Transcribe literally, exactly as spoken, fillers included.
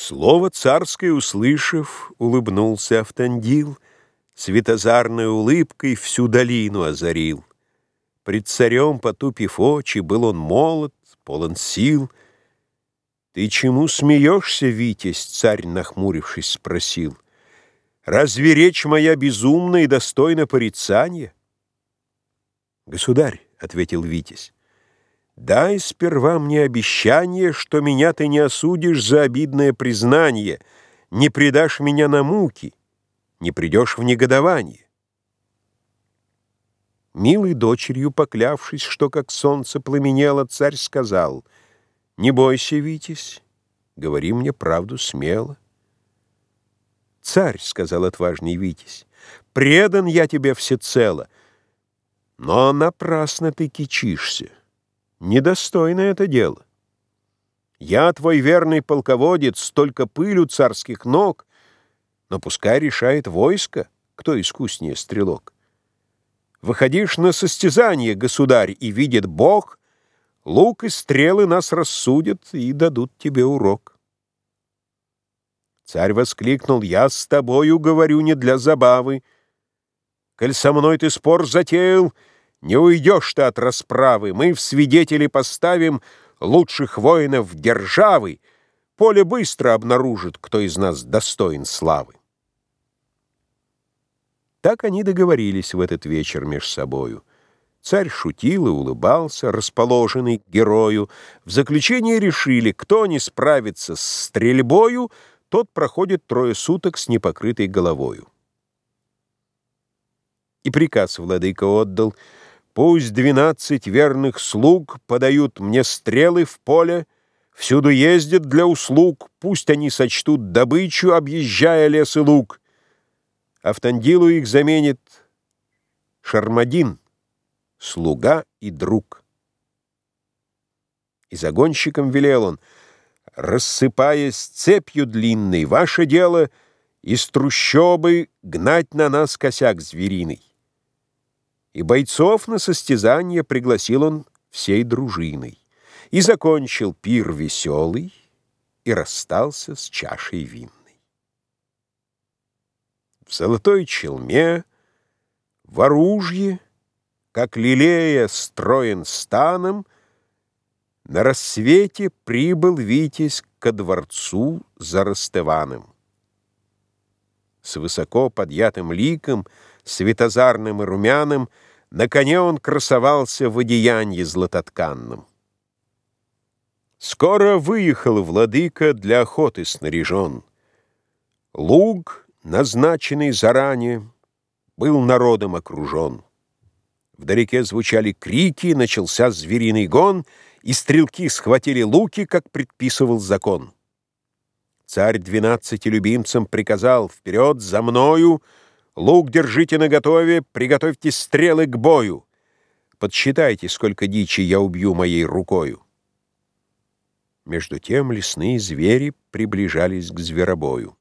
Слово царское услышав, улыбнулся Автандил, светозарной улыбкой всю долину озарил. Пред царем, потупив очи, был он молод, полон сил. «Ты чему смеешься, Витязь?» — царь, нахмурившись, спросил. «Разве речь моя безумна и достойна порицания?» «Государь», — ответил Витязь, — «дай сперва мне обещание, что меня ты не осудишь за обидное признание, не предашь меня на муки, не придешь в негодование». Милой дочерью поклявшись, что как солнце пламенело, царь сказал: «Не бойся, Витязь, говори мне правду смело». «Царь, — сказал отважный Витязь, — предан я тебе всецело, но напрасно ты кичишься, недостойно это дело. Я, твой верный полководец, столько пылю царских ног, но пускай решает войско, кто искуснее стрелок. Выходишь на состязание, государь, и видит Бог, лук и стрелы нас рассудят и дадут тебе урок». Царь воскликнул: «Я с тобою говорю не для забавы. Коль со мной ты спор затеял, не уйдешь ты от расправы. Мы в свидетели поставим лучших воинов державы. Поле быстро обнаружит, кто из нас достоин славы». Так они договорились в этот вечер меж собою. Царь шутил и улыбался, расположенный к герою. В заключение решили: кто не справится с стрельбою, тот проходит трое суток с непокрытой головою. И приказ владыка отдал: пусть двенадцать верных слуг подают мне стрелы в поле, всюду ездят для услуг, пусть они сочтут добычу, объезжая лес и луг. Автандилу их заменит Шармадин, слуга и друг. И загонщикам велел он: рассыпаясь цепью длинной, ваше дело из трущобы гнать на нас косяк звериный. И бойцов на состязание пригласил он всей дружиной. И закончил пир веселый, и расстался с чашей винной. В золотой челме, в оружье, как лилея строен станом, на рассвете прибыл Витязь ко дворцу за Ростываном. С высоко подъятым ликом, светозарным и румяным, на коне он красовался в одеянье златотканном. Скоро выехал владыка, для охоты снаряжен. Луг, назначенный заранее, был народом окружен. Вдалеке звучали крики, начался звериный гон, и стрелки схватили луки, как предписывал закон. Царь двенадцати любимцам приказал: вперед за мною, лук держите наготове, приготовьте стрелы к бою. Подсчитайте, сколько дичи я убью моей рукою. Между тем лесные звери приближались к зверобою.